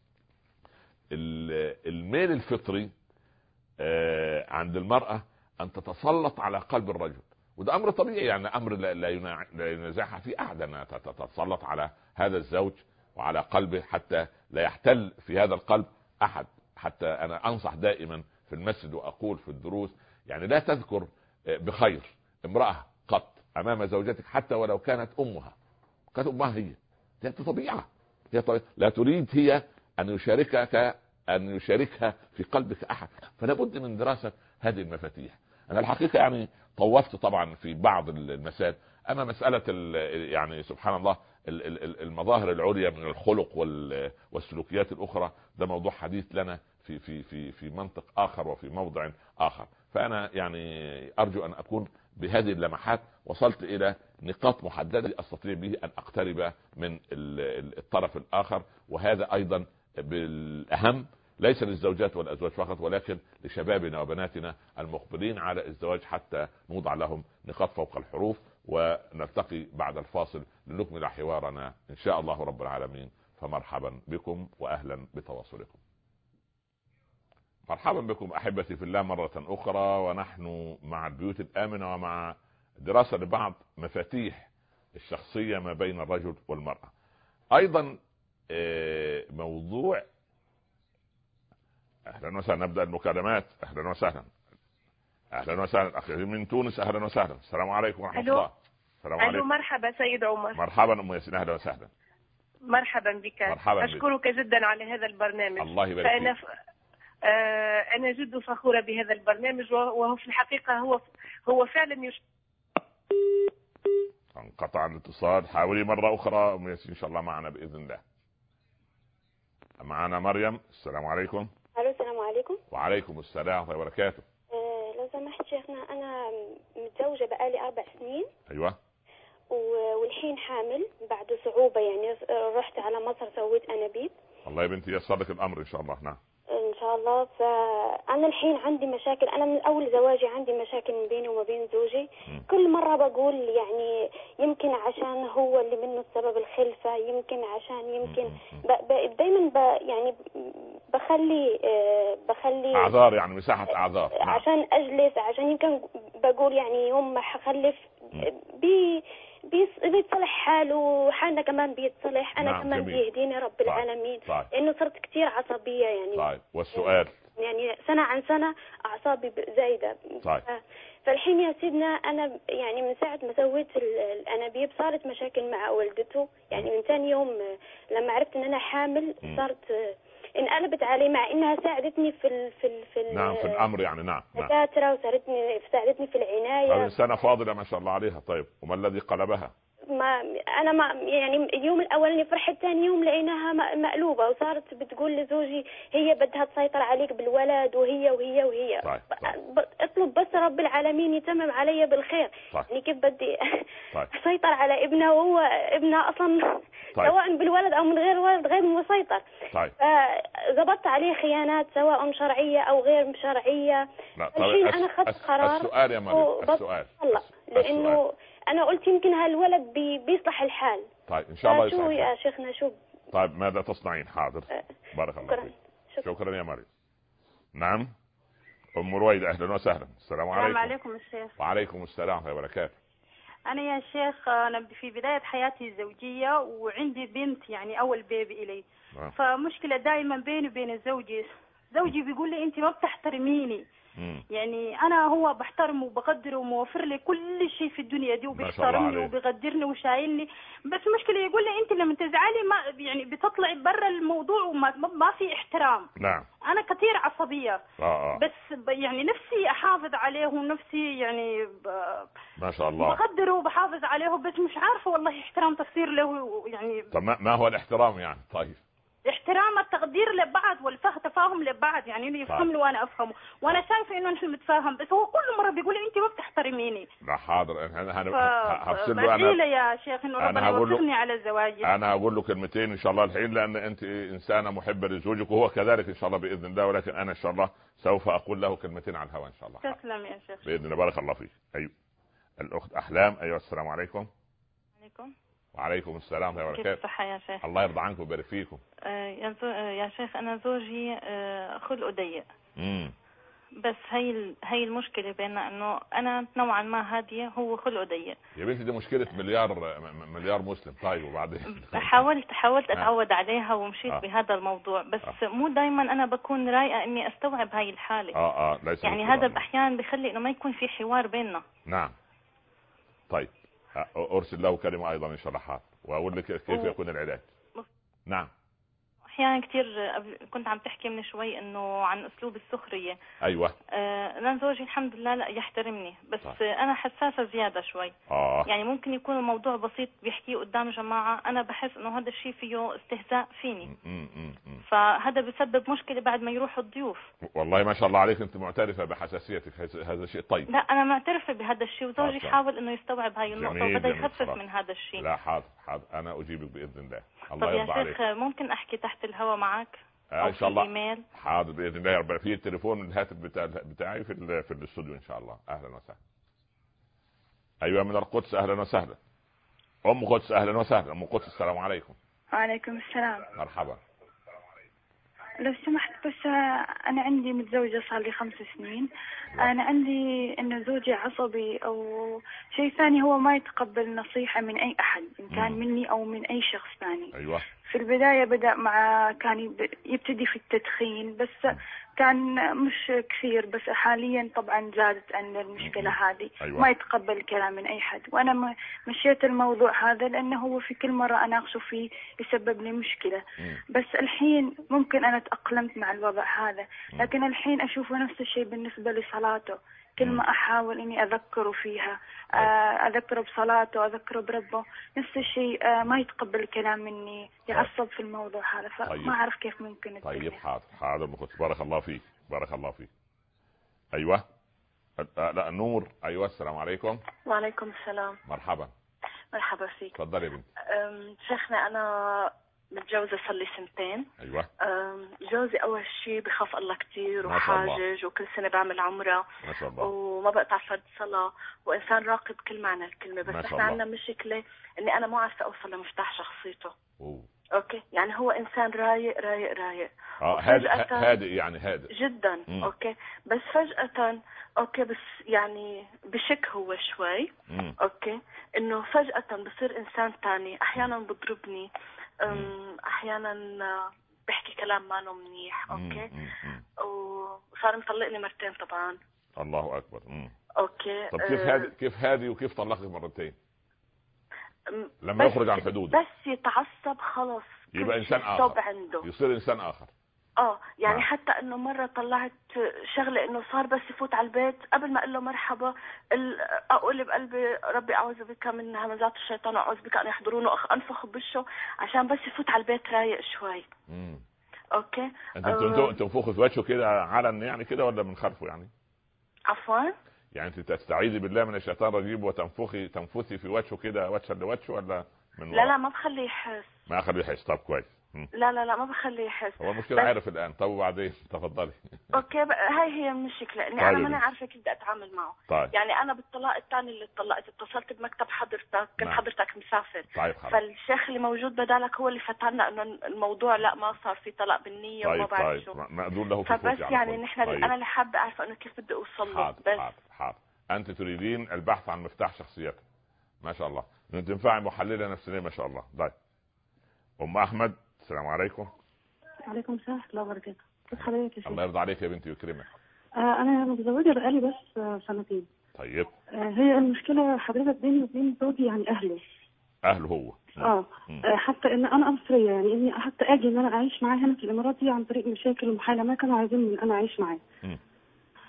الميل الفطري عند المراه ان تتسلط على قلب الرجل، وده امر طبيعي، يعني امر لا ينازعها فيه احد انها تتسلط على هذا الزوج وعلى قلبه حتى لا يحتل في هذا القلب احد. حتى انا انصح دائما في المسجد واقول في الدروس، يعني لا تذكر بخير امرأة قط امام زوجتك حتى ولو كانت امها، كانت امها هي هي طبيعة، هي طبيعة. لا تريد هي ان يشاركك ان يشاركها في قلبك احد، فلا بد من دراسة هذه المفاتيح. انا الحقيقة يعني طوفت طبعا في بعض المسائل، اما مسألة يعني سبحان الله المظاهر العليا من الخلق والسلوكيات الاخرى ده موضوع حديث لنا في في في في منطق اخر وفي موضع اخر. فانا يعني ارجو ان اكون بهذه اللمحات وصلت الى نقاط محدده استطيع به ان اقترب من الطرف الاخر، وهذا ايضا بالاهم ليس للزوجات والازواج فقط ولكن لشبابنا وبناتنا المقبلين على الزواج حتى نوضع لهم نقاط فوق الحروف. ونلتقي بعد الفاصل لنكمل حوارنا ان شاء الله رب العالمين. فمرحبا بكم واهلا بتواصلكم. مرحبا بكم احبتي في الله مرة اخرى، ونحن مع البيوت الامنة ومع دراسة لبعض مفاتيح الشخصية ما بين الرجل والمرأة. ايضا موضوع اهلا وسهلا، نبدأ المكالمات. اهلا وسهلا اهلا وسهلا اخي من تونس، اهلا وسهلا. السلام عليكم ورحمة الله. السلام عليكم. مرحبا سيد عمر. مرحبا ام ياسين، اهلا وسهلا. مرحبا بك. مرحبا اشكرك بك. جدا على هذا البرنامج. الله يبارك فيك. فأنا ف... آه انا جد فخورة بهذا البرنامج، وهو في الحقيقة هو هو فعلا يش... انقطع الاتصال، حاولي مرة اخرى ام ياسين ان شاء الله معنا باذن الله. معنا مريم. السلام عليكم. الو السلام عليكم. وعليكم السلام ورحمة الله وبركاته. أه لو سمحت شيخنا، انا متزوجة بقالي اربع سنين. ايوه. والحين حامل بعد صعوبة، يعني رحت على مصر سويت انابيب. الله يا بنتي ييسر لك الامر ان شاء الله. نعم ان شاء الله. فانا الحين عندي مشاكل، انا من اول زواجي عندي مشاكل من بيني وما بين زوجي. م. كل مرة بقول يعني يمكن عشان هو اللي منه السبب الخلفة، يمكن عشان يمكن ب... ب... دايما ب... يعني بخلي بخلي اعذار، يعني مساحة اعذار. نعم. عشان اجلس، عشان يمكن بقول يعني يوم ما حخلف بي بيتصلح حاله وحالنا كمان بيتصلح. انا نعم كمان بيهديني رب طيب. العالمين طيب. لانه صرت كتير عصبية يعني. طيب والسؤال يعني سنة عن سنة اعصابي زايدة. طيب. فالحين يا سيدنا انا يعني من ساعة ما سويت الانابيب صارت مشاكل مع والدته، يعني من ثاني يوم لما عرفت ان انا حامل صارت انقلبت علي، مع انها ساعدتني في ال في ال في ال نعم في الامر يعني. نعم دكاتره وساعدتني ساعدتني في العنايه. هذه انسانه فاضله ما شاء الله عليها. طيب وما الذي قلبها؟ ما انا ما يعني اليوم الاولاني فرحت، ثاني يوم لقيناها مقلوبه وصارت بتقول لزوجي هي بدها تسيطر عليك بالولد وهي وهي وهي. طيب. طيب. اطلب بس رب العالمين يتمم علي بالخير. طيب. يعني كيف بدي طيب. اسيطر على ابنها وهو ابنها اصلا طيب. سواء بالولد او من غير ولد غير مسيطر. طيب. فضبطت عليه خيانات سواء شرعيه او غير شرعيه. الحين انا اخذت قرار. السؤال يا مريم السؤال الله لانه السؤال. انا قلت يمكن هالولد بي بيصلح الحال. طيب ان شاء الله يصلح. شو يا شيخنا شو؟ طيب ماذا تصنعين؟ حاضر. أه. بارك الله فيك. شكرا. شكرا يا مريم. نعم ام رويدة اهلا وسهلا. السلام عليكم. السلام عليكم الشيخ. وعليكم السلام ورحمة الله وبركاته. انا يا شيخ انا في بداية حياتي الزوجية وعندي بنت يعني اول بيبي الي. أه. فمشكلة دائما بيني وبين زوجي، زوجي بيقول لي انت ما بتحترميني. مم. يعني انا هو بحترمه وبقدره وموفر لي كل شيء في الدنيا دي وبيحترمني وبيقدرني وشايلني، بس مشكلة يقول لي انت لما تزعلي ما يعني بتطلعي برا الموضوع وما ما في احترام. نعم انا كثير عصبية. آه آه. بس يعني نفسي احافظ عليه ونفسي يعني ب... ما شاء الله بقدره وبحافظ عليه، بس مش عارفة والله احترام تفسير له يعني. طب ما هو الاحترام يعني؟ طيب احترام التقدير لبعض والفهم تفاهم لبعض، يعني انه يفهمني وانا افهمه، وانا شايفه انه نحن نتفاهم، بس هو كل مره بيقول لي انت ما بتحترميني. لا حاضر، انا هفصل له انا يا شيخ انه ربنا يوفقني على الزواج. انا هقول له كلمتين ان شاء الله الحين، لان انت انسانه محبه لزوجك وهو كذلك ان شاء الله باذن الله، ولكن انا ان شاء الله سوف اقول له كلمتين على الهواء ان شاء الله. تسلم يا شيخ باذن الله. بارك الله فيك. ايوه الاخت احلام. ايوه السلام عليكم. عليكم. وعليكم السلام ورحمه الله وبركاته. كيف الصحه يا شيخ؟ الله يرضى عنكم ويبارك فيكم. آه يا, زو... يا شيخ انا زوجي آه خلقه ضيق. امم بس هي ال... هي المشكله بيننا، انه انا نوعا ما هاديه، هو خلقه ضيق. يا بنتي دي مشكله مليار مليار مسلم. طيب وبعدين؟ حاولت حاولت اتعود عليها ومشيت آه. بهذا الموضوع، بس آه. مو دائما انا بكون رايقه اني استوعب هاي الحاله. اه اه ليس يعني هذا احيانا بخلي انه ما يكون في حوار بيننا. نعم. طيب ارسل له كلمه ايضا ان شاء الله حاضر، واقول لك كيف و... يكون العلاج. نعم. احيانا كثير كنت عم تحكي من شوي انه عن اسلوب السخريه. ايوه. آه انا زوجي الحمد لله لا يحترمني، بس طيب. انا حساسه زياده شوي. آه. يعني ممكن يكون الموضوع بسيط بيحكيه قدام جماعه، انا بحس انه هذا الشيء فيه استهزاء فيني. م -م -م. فهذا بسبب مشكله بعد ما يروحوا الضيوف. والله ما شاء الله عليك، انت معترفه بحساسيتك، هذا شيء طيب. لا انا معترفه بهذا الشيء، وزوجي حاول انه يستوعب هاي النقطه وبدا يخفف من هذا الشيء. لا حاضر حاضر انا اجيبك باذن الله. الله يرضى عليك. طب يا شيخ ممكن احكي تحت الهواء معك؟ آه ان شاء الله. إيميل. حاضر باذن الله. يربى في التليفون الهاتف بتاع بتاعي في في الاستوديو ان شاء الله. اهلا وسهلا. ايوه من القدس. اهلا وسهلا. ام قدس. اهلا وسهلا ام قدس. السلام عليكم. وعليكم السلام. مرحبا. لو سمحت بس انا عندي متزوجه صار لي خمس سنين. انا عندي انه زوجي عصبي او شيء ثاني، هو ما يتقبل نصيحه من اي احد ان كان مم. مني او من اي شخص ثاني. ايوه. في البدايه بدا مع كان يبتدي في التدخين، بس كان مش كثير، بس حاليا طبعا زادت عن المشكله هذه. أيوة. ما يتقبل الكلام من اي حد، وانا مشيت الموضوع هذا لانه هو في كل مره اناقشه فيه يسبب لي مشكله. مم. بس الحين ممكن انا تاقلمت مع الوضع هذا، لكن الحين اشوفه نفس الشيء بالنسبه لصلاته. كل ما احاول اني اذكره فيها، اذكره بصلاته، اذكره بربه، نفس الشيء ما يتقبل الكلام مني، يعصب في الموضوع هذا، فما طيب. اعرف كيف ممكن. طيب حاضر حاضر بارك الله فيك. بارك الله فيك. ايوه. لا نور. ايوه السلام عليكم. وعليكم السلام. مرحبا. مرحبا فيك. تفضلي يا بنت. شيخنا انا متجوزة صار لي سنتين. ايوه. جوزي اول شيء بخاف الله كثير وحاجج، وكل سنة بعمل عمرة ما شاء الله، وما بقطع فرد صلاة، وانسان راقب كل معنى الكلمة. بس احنا عندنا مشكلة اني انا ما عارفة اوصل لمفتاح شخصيته. أوه. اوكي يعني هو انسان رايق رايق رايق اه هادئ هادئ يعني هادئ جدا. مم. اوكي بس فجأة اوكي بس يعني بشك هو شوي. مم. اوكي انه فجأة بصير انسان تاني، احيانا بضربني، احيانا بحكي كلام ما له منيح. اوكي مم. وصار مطلقني مرتين طبعا. الله اكبر. مم. اوكي طب كيف هادئ كيف هادئ وكيف طلقك مرتين لما يخرج عن حدوده؟ بس يتعصب خلص يبقى انسان اخر عنده. يصير انسان اخر. اه يعني نعم. حتى انه مره طلعت شغله انه صار بس يفوت على البيت قبل ما اقول له مرحبا اقول بقلبي ربي اعوذ بك من همزات الشيطان واعوذ بك ان يحضرون، انفخ بوشه عشان بس يفوت على البيت رايق شوي. امم اوكي. انت أه... تنفخي في وجهه كده علن يعني كده ولا من خلفه يعني؟ عفوا؟ يعني انت تستعيذي بالله من الشيطان الرجيم وتنفخي تنفثي في وجهه كده وجها لوجه ولا من لا لا ما بخليه يحس. ما اخليه يحس. طب كويس. لا لا لا ما بخليه يحس. هو المشكله بس... عارف الان. طب وبعدين تفضلي. اوكي هاي هي المشكله اني طيب. انا ماني عارفه كيف بدي اتعامل معه. طيب. يعني انا بالطلاق الثاني اللي اتطلقت اتصلت بمكتب حضرتك، كان نعم. حضرتك مسافر. طيب خلاص. فالشيخ اللي موجود بدالك هو اللي فتنا انه الموضوع لا ما صار في طلاق بالنيه. طيب وما بعرف طيب. شو مأذون له. فبس يعني نحن طيب. انا اللي حابه اعرف انه كيف بدي اوصل له. حاضر بس حاضر حاضر. انت تريدين البحث عن مفتاح شخصيته. ما شاء الله انت تنفعي محلله نفسيه ما شاء الله. طيب ام احمد. السلام عليكم. وعليكم السلام ورحمه الله وبركاته. كيف حضرتك يا شيخ؟ الله يرضى عليك يا بنتي ويكرمك. آه انا متزوجه بقالي بس آه سنتين. طيب. آه هي المشكله حضرتك بيني وبين زوجي يعني اهله. اهله هو. اه حتى ان انا مصريه، يعني اني حتى اجي ان انا اعيش معاه هنا في الامارات دي عن طريق مشاكل ومحايله، ما كانوا عايزين ان انا اعيش معاه.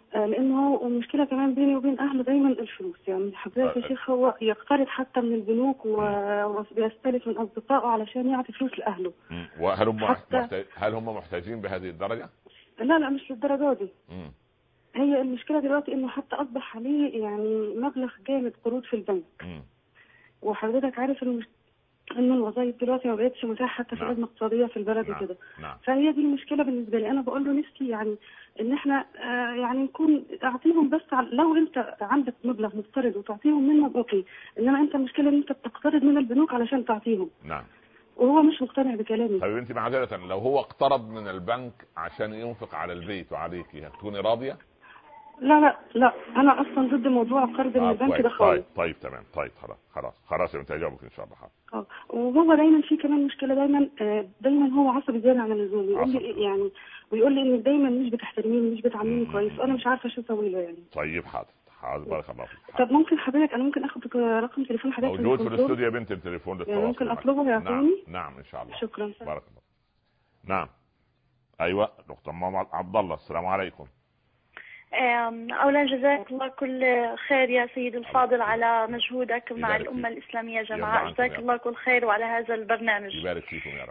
لانه المشكله كمان بيني وبين اهله دايما الفلوس. يعني حضرتك يا شيخ هو يقترض حتى من البنوك وبيستلف من اصدقائه علشان يعطي فلوس لاهله. وهل هم حتى... محتاج... هل هم محتاجين بهذه الدرجه؟ لا لا مش للدرجه دي. مم. هي المشكله دلوقتي انه حتى اصبح عليه يعني مبلغ جامد قروض في البنك. مم. وحضرتك عارف المشكله انه الوظائف دلوقتي ما بقتش متاحه حتى في نعم. الازمه الاقتصاديه في البلد نعم. وكده. نعم. فهي دي المشكله بالنسبه لي. انا بقول له نفسي يعني ان احنا آه يعني نكون اعطيهم بس لو انت عندك مبلغ مقترض وتعطيهم منه اوكي، انما انت المشكله ان انت بتقترض من البنوك علشان تعطيهم. نعم. وهو مش مقتنع بكلامي. طيب انت معذره لو هو اقترض من البنك عشان ينفق على البيت وعليكي هتكوني راضيه؟ لا لا لا انا اصلا ضد موضوع القرض من البنك ده خالص. طيب طيب تمام. طيب خلاص خلاص خلاص انت هجاوبك ان شاء الله. اه وهو دايما في كمان مشكله دايما دايما هو عصبي زياده عن اللزوم. يقول لي يعني ويقول لي انك دايما مش بتحترميني مش بتعامليني كويس وانا مش عارفه شو اسوي له يعني. طيب حاضر حاضر بارك الله فيك. طب ممكن حضرتك انا ممكن اخد رقم تليفون حضرتك؟ موجود في الاستوديو يا بنت التليفون للتواصل. يعني ممكن اطلبه يعطوني؟ نعم نعم ان شاء الله. شكرا. بارك الله. نعم ايوه دكتور ماما عبد الله السلام عليكم. أولا جزاك الله كل خير يا سيد الفاضل على مجهودك مع الأمة الإسلامية جماعة. جزاك الله كل خير وعلى هذا البرنامج. يبارك فيكم يا رب.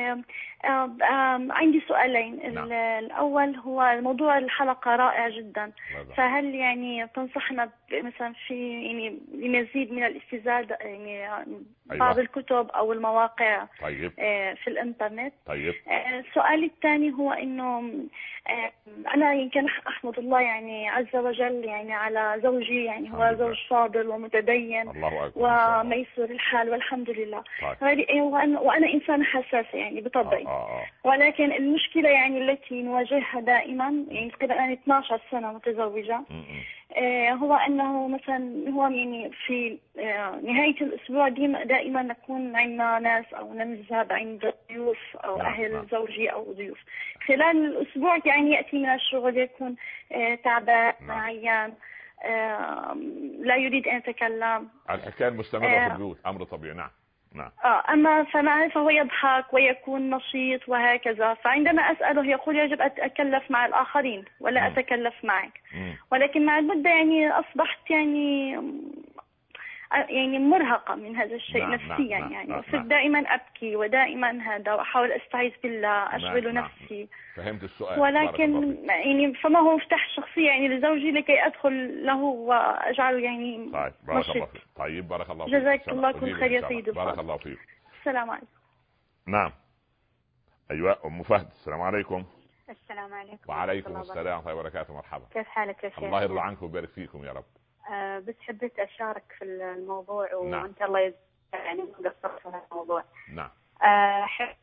عندي سؤالين. نعم. الأول هو موضوع الحلقة رائع جدا. فهل يعني تنصحنا مثلا في يعني لمزيد من الاستزادة يعني أيوة. بعض الكتب أو المواقع طيب. في الإنترنت؟ طيب. السؤال الثاني هو إنه أنا يمكن أحمد الله يعني عز وجل يعني على زوجي يعني هو زوج فاضل ومتدين وميسور الحال والحمد لله. طيب. وأنا, وأنا إنسانة حساسة يعني بطبعي. آه آه آه. ولكن المشكلة يعني التي نواجهها دائما يعني تقريبا أنا اثنتي عشرة سنة متزوجة. آه هو أنه مثلا هو يعني في آه نهاية الأسبوع دائما نكون عندنا ناس أو نذهب عند ضيوف أو نعم. أهل نعم. زوجي أو ضيوف. خلال الأسبوع يعني يأتي من الشغل يكون آه تعبان نعم. عيان آه لا يريد أن يتكلم. الحكاية مستمرة آه في البيوت أمر طبيعي. نعم نعم. آه أما فمعه فهو يضحك ويكون نشيط وهكذا. فعندما أسأله يقول يجب أن أتكلف مع الآخرين ولا مم. أتكلف معك. مم. ولكن مع المدة يعني أصبحت يعني يعني مرهقة من هذا الشيء. نعم. نفسيا نعم. يعني نعم. صرت نعم. دائما أبكي ودائما هذا وأحاول أستعيذ بالله أشغل نعم. نفسي. فهمت السؤال. ولكن يعني فما هو مفتاح شخصي يعني لزوجي لكي أدخل له وأجعله يعني طيب بارك الله فيك. طيب بارك الله فيك. جزاك الله كل خير يا سيدي. بارك الله فيك. السلام عليكم. نعم ايوه ام فهد السلام عليكم. السلام عليكم. وعليكم السلام ورحمه الله وبركاته. مرحبا. كيف حالك يا شيخ؟ الله يرضى عنكم ويبارك فيكم يا رب. أه بس حبيت اشارك في الموضوع وانت نعم. الله يجزاك يعني قصرت في هذا الموضوع. نعم. أه حب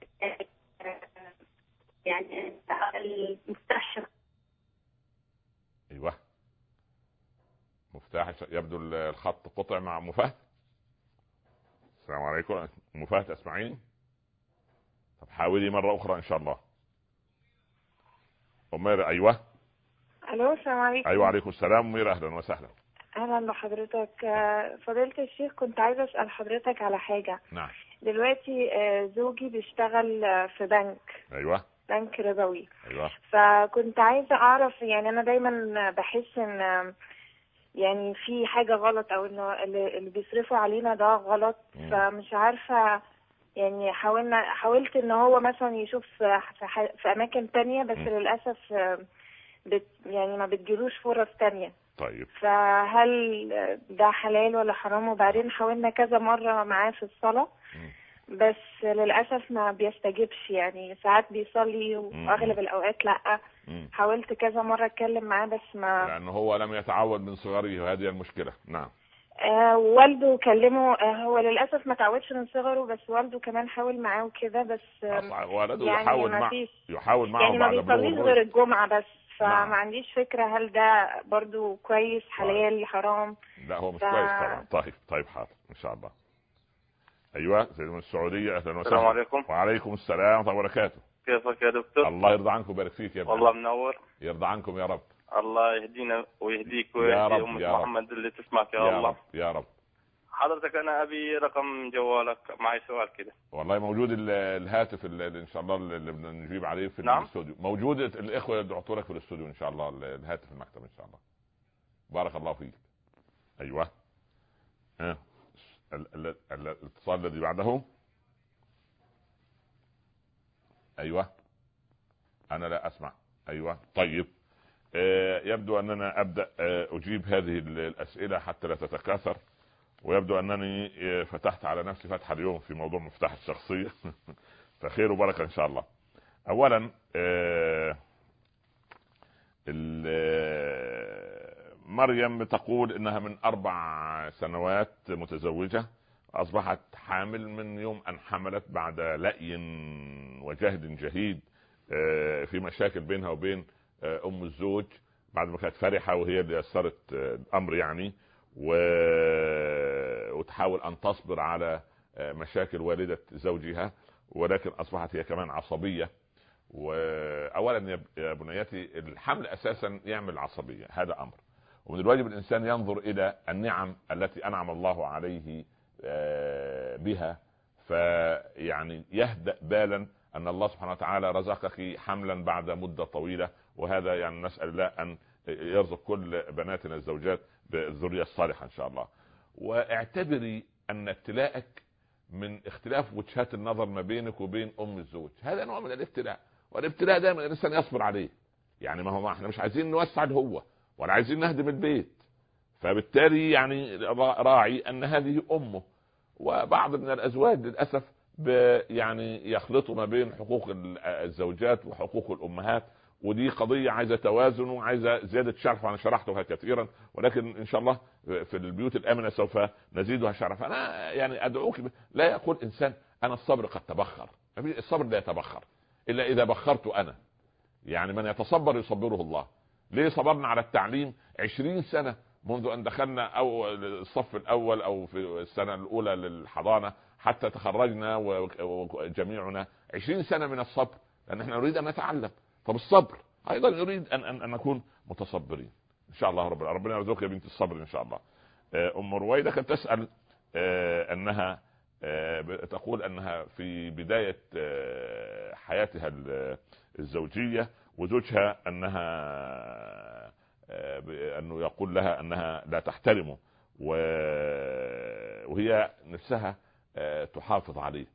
يعني المفتاح. ايوه مفتاح يبدو الخط قطع مع ام فهد. السلام عليكم ام فهد اسمعيني؟ طب حاولي مرة أخرى إن شاء الله. أميرة أيوة. ألو السلام عليكم. أيوة عليكم السلام أميرة أهلا وسهلا. أهلا بحضرتك. فضيلة الشيخ كنت عايزة أسأل حضرتك على حاجة. نعم. دلوقتي زوجي بيشتغل في بنك. أيوة. بنك ربوي. أيوة. فكنت عايزة أعرف يعني أنا دايما بحس إن يعني في حاجة غلط أو إنه اللي بيصرفوا علينا ده غلط. م. فمش عارفة يعني حاولنا حاولت ان هو مثلا يشوف في, في اماكن تانية بس م. للاسف بت يعني ما بتجيلوش فرص تانية. طيب فهل ده حلال ولا حرام؟ وبعدين حاولنا كذا مرة معاه في الصلاة م. بس للاسف ما بيستجيبش يعني ساعات بيصلي واغلب الاوقات لا. م. حاولت كذا مرة اتكلم معاه بس ما لانه هو لم يتعود من صغره وهذه المشكلة. نعم. آه والده كلمه. آه هو للاسف ما تعودش من صغره بس والده كمان حاول معاه وكده بس آه والده يعني يحاول مع يحاول معه يعني ما بيصليش غير الجمعه بس فما نعم. عنديش فكره هل ده برضو كويس حلال طيب. حرام؟ لا هو مش ف... كويس طبعا. طيب طيب حاضر ان شاء الله. ايوه سيد من السعوديه اهلا وسهلا. السلام عليكم. وعليكم السلام ورحمه الله وبركاته. كيفك يا دكتور؟ الله يرضى عنكم ويبارك فيك يا ابني. والله منور. يرضى عنكم يا رب. الله يهدينا ويهديك ويهدي أمة محمد اللي تسمعك يا, يا الله. رب. يا رب. حضرتك انا ابي رقم جوالك، معي سؤال كده. والله موجود الهاتف اللي ان شاء الله اللي بنجيب عليه في نعم؟ الاستوديو، موجود الاخوه يدعوا لك في الاستوديو ان شاء الله، الهاتف المكتب ان شاء الله. بارك الله فيك. ايوه ها الاتصال الذي بعده. ايوه انا لا اسمع. ايوه طيب آه يبدو اننا ابدا آه اجيب هذه الاسئله حتى لا تتكاثر، ويبدو انني آه فتحت على نفسي فتحه اليوم في موضوع مفتاح الشخصيه فخير وبركه ان شاء الله. اولا آه مريم تقول انها من اربع سنوات متزوجه، اصبحت حامل من يوم ان حملت بعد لأي وجهد جهيد في مشاكل بينها وبين ام الزوج، بعد ما كانت فرحه وهي اللي يسرت الامر يعني، وتحاول ان تصبر على مشاكل والده زوجها، ولكن اصبحت هي كمان عصبيه. واولا يا بنيتي الحمل اساسا يعمل عصبيه، هذا امر، ومن الواجب الانسان ينظر الى النعم التي انعم الله عليه بها، فيعني يهدأ بالا ان الله سبحانه وتعالى رزقك حملا بعد مده طويله، وهذا يعني نسال الله ان يرزق كل بناتنا الزوجات بالذريه الصالحه ان شاء الله. واعتبري ان ابتلاءك من اختلاف وجهات النظر ما بينك وبين ام الزوج، هذا نوع من الابتلاء، والابتلاء دائما الانسان يصبر عليه. يعني ما هو ما احنا مش عايزين نوسع الهوة ولا عايزين نهدم البيت، فبالتالي يعني راعي ان هذه امه. وبعض من الازواج للاسف يعني يخلطوا ما بين حقوق الزوجات وحقوق الامهات، ودي قضيه عايزه توازن وعايزه زياده شرف، وانا شرحتها كثيرا، ولكن ان شاء الله في البيوت الامنه سوف نزيدها شرف. انا يعني ادعوك، لا يقول انسان انا الصبر قد تبخر، الصبر لا يتبخر الا اذا بخرت انا. يعني من يتصبر يصبره الله. ليه صبرنا على التعليم عشرين سنة منذ ان دخلنا او الصف الاول او في السنة الاولى للحضانة حتى تخرجنا وجميعنا، عشرين سنة من الصبر، لان احنا نريد ان نتعلم. طب الصبر ايضا نريد ان ان, أن نكون متصبرين ان شاء الله. رب ربنا يرزقك يا بنت الصبر ان شاء الله. ام رويدة كانت تسأل انها تقول انها في بداية حياتها الزوجية وزوجها انها انه يقول لها انها لا تحترمه، وهي نفسها تحافظ عليه،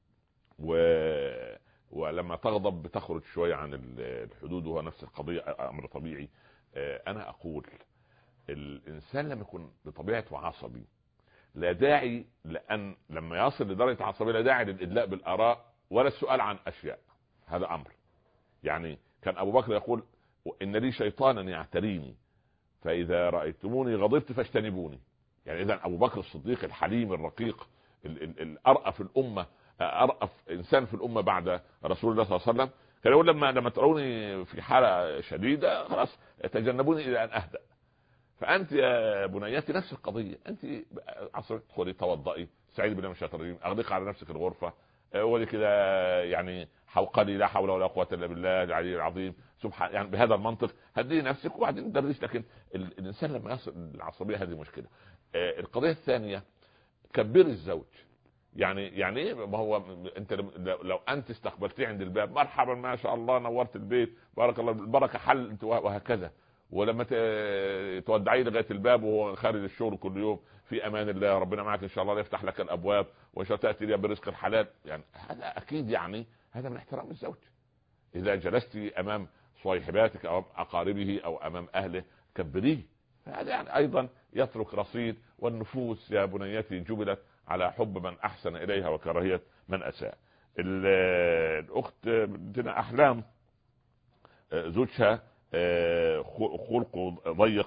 ولما تغضب بتخرج شوية عن الحدود، وهو نفس القضية امر طبيعي. انا اقول الانسان لما يكون بطبيعته عصبي لا داعي، لان لما يصل لدرجة عصبية لا داعي للادلاء بالاراء ولا السؤال عن اشياء، هذا امر. يعني كان ابو بكر يقول ان لي شيطانا يعتريني فاذا رايتموني غضبت فاجتنبوني. يعني اذا ابو بكر الصديق الحليم الرقيق الارأف الامه، ارأف انسان في الامه بعد رسول الله صلى الله عليه وسلم، كان يقول لما لما تروني في حاله شديده خلاص تجنبوني الى ان اهدأ. فانت يا بنيتي نفس القضيه، انت عصرك تدخلي توضئي، استعيذي بالله من الشيطان الرجيم، اغلقي على نفسك الغرفه، ولي كده يعني حوقلي لا حول ولا قوه الا بالله العلي العظيم سبحان، يعني بهذا المنطق هدي نفسك وبعدين دريش. لكن الانسان لما يصل العصبيه هذه مشكله. القضيه الثانيه كبري الزوج. يعني يعني ايه؟ ما هو انت لو انت استقبلتيه عند الباب مرحبا ما شاء الله نورت البيت بارك الله البركه حل انت وهكذا، ولما تودعيه لغايه الباب وهو خارج الشغل كل يوم في امان الله ربنا معك ان شاء الله يفتح لك الابواب وان شاء الله تاتي لي برزق الحلال، يعني هذا اكيد يعني هذا من احترام الزوج. اذا جلست امام صاحباتك او اقاربه او امام اهله كبريه، هذا يعني ايضا يترك رصيد. والنفوس يا بنيتي جبلت على حب من احسن اليها وكراهيه من اساء. الاخت بنتنا احلام زوجها خلقه ضيق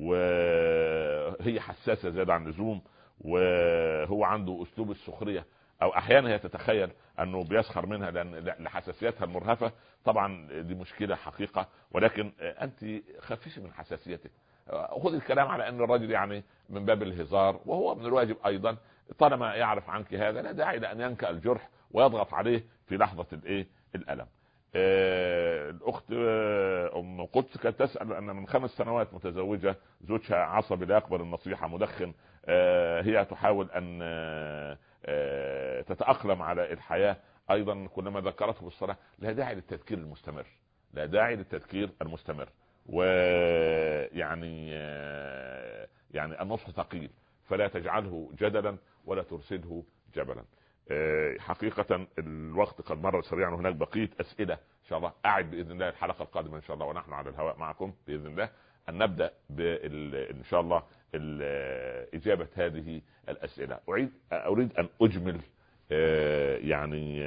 وهي حساسه زياده عن اللزوم، وهو عنده اسلوب السخريه، او احيانا هي تتخيل انه بيسخر منها لان لحساسيتها المرهفه. طبعا دي مشكله حقيقه، ولكن انت خفيش من حساسيتك، خذ الكلام على ان الرجل يعني من باب الهزار، وهو من الواجب ايضا طالما يعرف عنك هذا لا داعي لان ينكأ الجرح ويضغط عليه في لحظه الايه الالم. آه الاخت آه ام قدس كانت تسال ان من خمس سنوات متزوجه، زوجها عصبي لا يقبل النصيحه، مدخن. آه هي تحاول ان آه آه تتاقلم على الحياه. ايضا كلما ذكرته بالصلاه لا داعي للتذكير المستمر، لا داعي للتذكير المستمر. ويعني آه يعني النصح ثقيل، فلا تجعله جدلا ولا ترسله جبلا. حقيقة الوقت قد مر سريعا، وهناك بقية أسئلة إن شاء الله. أعد بإذن الله الحلقة القادمة إن شاء الله ونحن على الهواء معكم بإذن الله أن نبدأ إن شاء الله إجابة هذه الأسئلة. أريد أريد أن أجمل يعني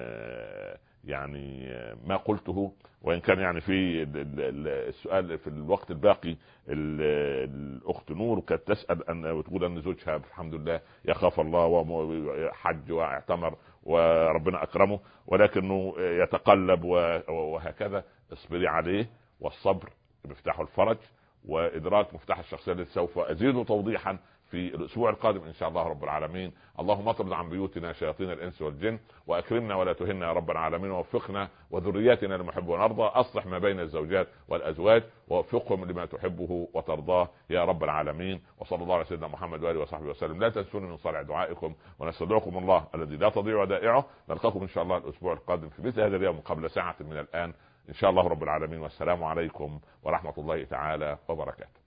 يعني ما قلته، وإن كان يعني في السؤال في الوقت الباقي الأخت نور كانت تسأل أن وتقول أن زوجها الحمد لله يخاف الله وحج واعتمر وربنا أكرمه، ولكنه يتقلب وهكذا. اصبري عليه، والصبر مفتاح الفرج، وإدراك مفتاح الشخصية التي سوف أزيد توضيحا في الأسبوع القادم إن شاء الله رب العالمين. اللهم اطرد عن بيوتنا شياطين الإنس والجن، وأكرمنا ولا تهنا يا رب العالمين، ووفقنا وذرياتنا لما نحب ونرضى. أصلح ما بين الزوجات والأزواج ووفقهم لما تحبه وترضاه يا رب العالمين. وصلى الله على سيدنا محمد وآله وصحبه وسلم. لا تنسوني من صالح دعائكم، ونستودعكم الله الذي لا تضيع ودائعه. نلقاكم إن شاء الله الأسبوع القادم في مثل هذا اليوم قبل ساعة من الآن إن شاء الله رب العالمين. والسلام عليكم ورحمة الله تعالى وبركاته.